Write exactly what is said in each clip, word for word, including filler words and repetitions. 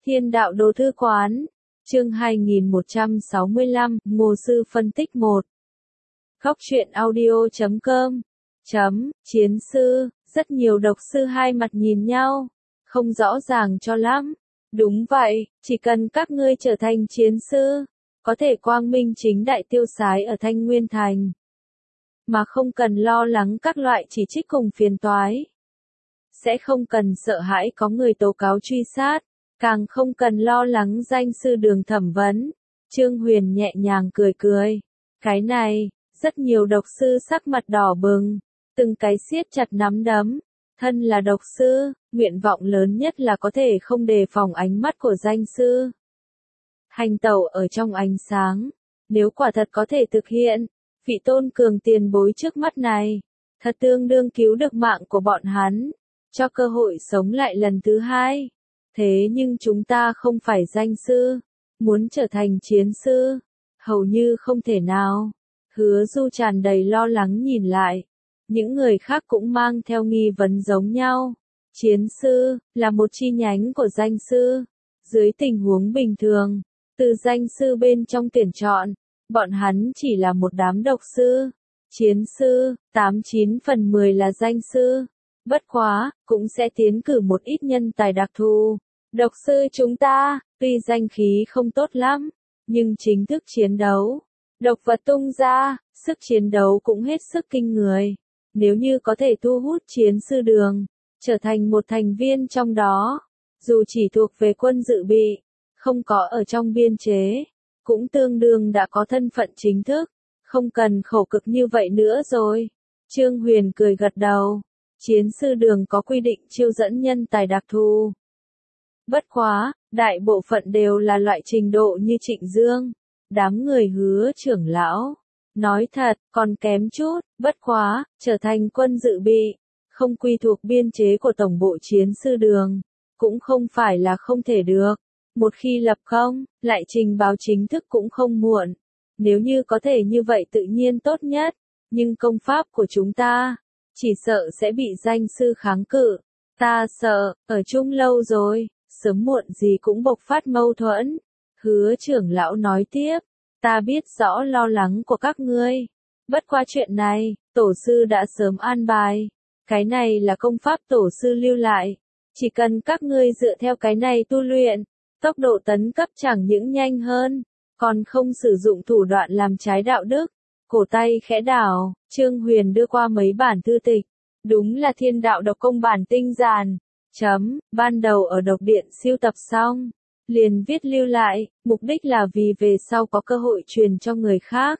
Thiên đạo đồ thư quán, chương hai nghìn một trăm sáu mươi lăm, Ngô Sư phân tích một. Góc truyện audio chấm com, chấm, chiến sư, rất nhiều độc sư hai mặt nhìn nhau, không rõ ràng cho lắm. Đúng vậy, chỉ cần các ngươi trở thành chiến sư, có thể quang minh chính đại tiêu sái ở Thanh Nguyên Thành, mà không cần lo lắng các loại chỉ trích cùng phiền toái. Sẽ không cần sợ hãi có người tố cáo truy sát, càng không cần lo lắng danh sư đường thẩm vấn. Trương Huyền nhẹ nhàng cười cười. Cái này, rất nhiều độc sư sắc mặt đỏ bừng, từng cái siết chặt nắm đấm. Thân là độc sư, nguyện vọng lớn nhất là có thể không đề phòng ánh mắt của danh sư. Hành tẩu ở trong ánh sáng, nếu quả thật có thể thực hiện, vị tôn cường tiền bối trước mắt này, thật tương đương cứu được mạng của bọn hắn, cho cơ hội sống lại lần thứ hai. Thế nhưng chúng ta không phải danh sư, muốn trở thành chiến sư, hầu như không thể nào. Hứa Du tràn đầy lo lắng nhìn lại, những người khác cũng mang theo nghi vấn giống nhau. Chiến sư, là một chi nhánh của danh sư, dưới tình huống bình thường, từ danh sư bên trong tuyển chọn, bọn hắn chỉ là một đám độc sư. Chiến sư, tám chín phần mười là danh sư. Bất quá, cũng sẽ tiến cử một ít nhân tài đặc thù. Độc sư chúng ta, tuy danh khí không tốt lắm, nhưng chính thức chiến đấu, độc vật tung ra, sức chiến đấu cũng hết sức kinh người. Nếu như có thể thu hút chiến sư đường, trở thành một thành viên trong đó, dù chỉ thuộc về quân dự bị, không có ở trong biên chế, cũng tương đương đã có thân phận chính thức, không cần khổ cực như vậy nữa rồi. Trương Huyền cười gật đầu. Chiến sư đường có quy định chiêu dẫn nhân tài đặc thù. Bất quá, đại bộ phận đều là loại trình độ như Trịnh Dương. Đám người Hứa trưởng lão, nói thật, còn kém chút. Bất quá, trở thành quân dự bị, không quy thuộc biên chế của tổng bộ chiến sư đường, cũng không phải là không thể được. Một khi lập công, lại trình báo chính thức cũng không muộn. Nếu như có thể như vậy tự nhiên tốt nhất. Nhưng công pháp của chúng ta, chỉ sợ sẽ bị danh sư kháng cự. Ta sợ, ở chung lâu rồi, sớm muộn gì cũng bộc phát mâu thuẫn. Hứa trưởng lão nói tiếp, ta biết rõ lo lắng của các ngươi. Bất qua chuyện này, tổ sư đã sớm an bài. Cái này là công pháp tổ sư lưu lại. Chỉ cần các ngươi dựa theo cái này tu luyện, tốc độ tấn cấp chẳng những nhanh hơn, còn không sử dụng thủ đoạn làm trái đạo đức. Cổ tay khẽ đảo, Trương Huyền đưa qua mấy bản thư tịch. Đúng là thiên đạo độc công bản tinh giản. Chấm, ban đầu ở độc điện siêu tập xong, liền viết lưu lại, mục đích là vì về sau có cơ hội truyền cho người khác.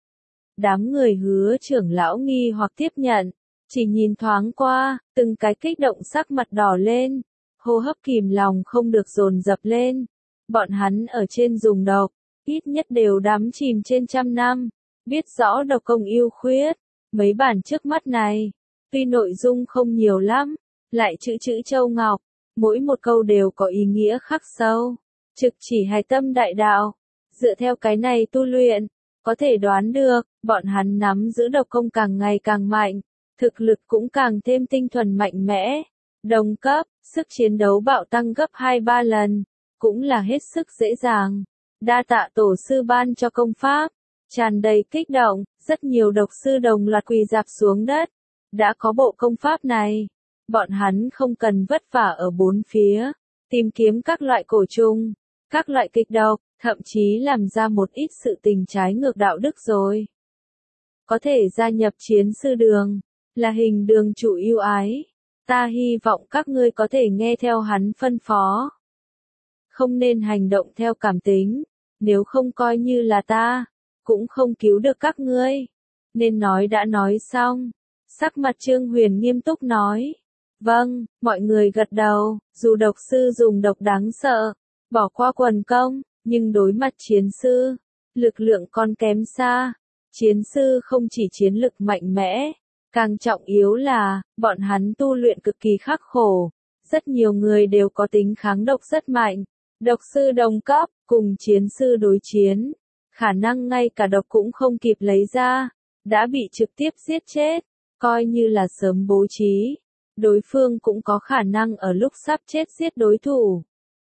Đám người Hứa trưởng lão nghi hoặc tiếp nhận, chỉ nhìn thoáng qua, từng cái kích động sắc mặt đỏ lên, hô hấp kìm lòng không được dồn dập lên. Bọn hắn ở trên dùng độc, ít nhất đều đắm chìm trên trăm năm, biết rõ độc công ưu khuyết. Mấy bản trước mắt này, tuy nội dung không nhiều lắm, lại chữ chữ châu ngọc, mỗi một câu đều có ý nghĩa khắc sâu, trực chỉ hài tâm đại đạo. Dựa theo cái này tu luyện, có thể đoán được, bọn hắn nắm giữ độc công càng ngày càng mạnh, thực lực cũng càng thêm tinh thuần mạnh mẽ, đồng cấp, sức chiến đấu bạo tăng gấp hai ba lần, cũng là hết sức dễ dàng. Đa tạ tổ sư ban cho công pháp. Tràn đầy kích động, rất nhiều độc sư đồng loạt quỳ rạp xuống đất. Đã có bộ công pháp này, bọn hắn không cần vất vả ở bốn phía, tìm kiếm các loại cổ trùng, các loại kịch độc, thậm chí làm ra một ít sự tình trái ngược đạo đức rồi. Có thể gia nhập chiến sư đường, là hình đường chủ yêu ái. Ta hy vọng các ngươi có thể nghe theo hắn phân phó. Không nên hành động theo cảm tính, nếu không coi như là ta, cũng không cứu được các ngươi. Nên nói đã nói xong. Sắc mặt Trương Huyền nghiêm túc nói. Vâng, mọi người gật đầu, dù độc sư dùng độc đáng sợ, bỏ qua quần công, nhưng đối mặt chiến sư, lực lượng còn kém xa. Chiến sư không chỉ chiến lực mạnh mẽ, càng trọng yếu là, bọn hắn tu luyện cực kỳ khắc khổ. Rất nhiều người đều có tính kháng độc rất mạnh. Độc sư đồng cấp, cùng chiến sư đối chiến, khả năng ngay cả độc cũng không kịp lấy ra, đã bị trực tiếp giết chết. Coi như là sớm bố trí, đối phương cũng có khả năng ở lúc sắp chết giết đối thủ.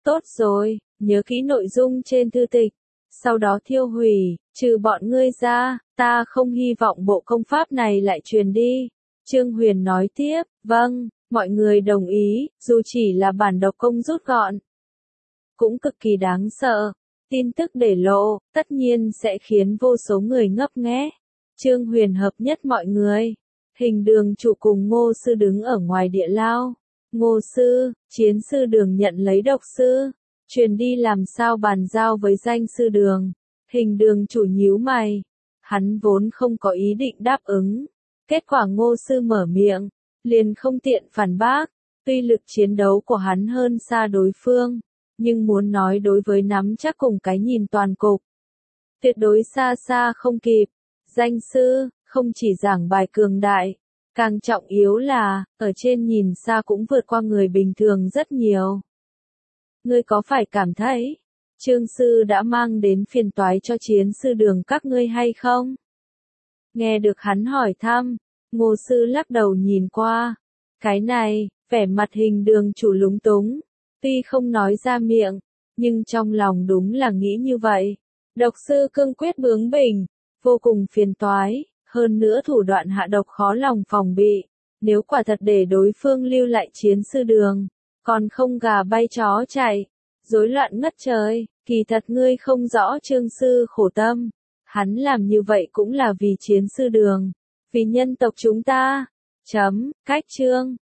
Tốt rồi, nhớ kỹ nội dung trên thư tịch, sau đó thiêu hủy, trừ bọn ngươi ra, ta không hy vọng bộ công pháp này lại truyền đi. Trương Huyền nói tiếp, vâng, mọi người đồng ý, dù chỉ là bản độc công rút gọn, cũng cực kỳ đáng sợ. Tin tức để lộ, tất nhiên sẽ khiến vô số người ngấp nghé. Trương Huyền hợp nhất mọi người. Hình đường chủ cùng Ngô Sư đứng ở ngoài địa lao. Ngô Sư, chiến sư đường nhận lấy độc sư. Truyền đi làm sao bàn giao với danh sư đường. Hình đường chủ nhíu mày. Hắn vốn không có ý định đáp ứng. Kết quả Ngô Sư mở miệng, liền không tiện phản bác. Tuy lực chiến đấu của hắn hơn xa đối phương, nhưng muốn nói đối với nắm chắc cùng cái nhìn toàn cục, tuyệt đối xa xa không kịp. Danh sư, không chỉ giảng bài cường đại, càng trọng yếu là, ở trên nhìn xa cũng vượt qua người bình thường rất nhiều. Ngươi có phải cảm thấy, Trương sư đã mang đến phiền toái cho chiến sư đường các ngươi hay không? Nghe được hắn hỏi thăm, Ngô Sư lắc đầu nhìn qua. Cái này, vẻ mặt hình đường chủ lúng túng. Tuy không nói ra miệng, nhưng trong lòng đúng là nghĩ như vậy. Độc sư cương quyết bướng bỉnh, vô cùng phiền toái, hơn nữa thủ đoạn hạ độc khó lòng phòng bị. Nếu quả thật để đối phương lưu lại chiến sư đường, còn không gà bay chó chạy, rối loạn ngất trời, kỳ thật ngươi không rõ Trương sư khổ tâm. Hắn làm như vậy cũng là vì chiến sư đường, vì nhân tộc chúng ta. Chấm, cách chương.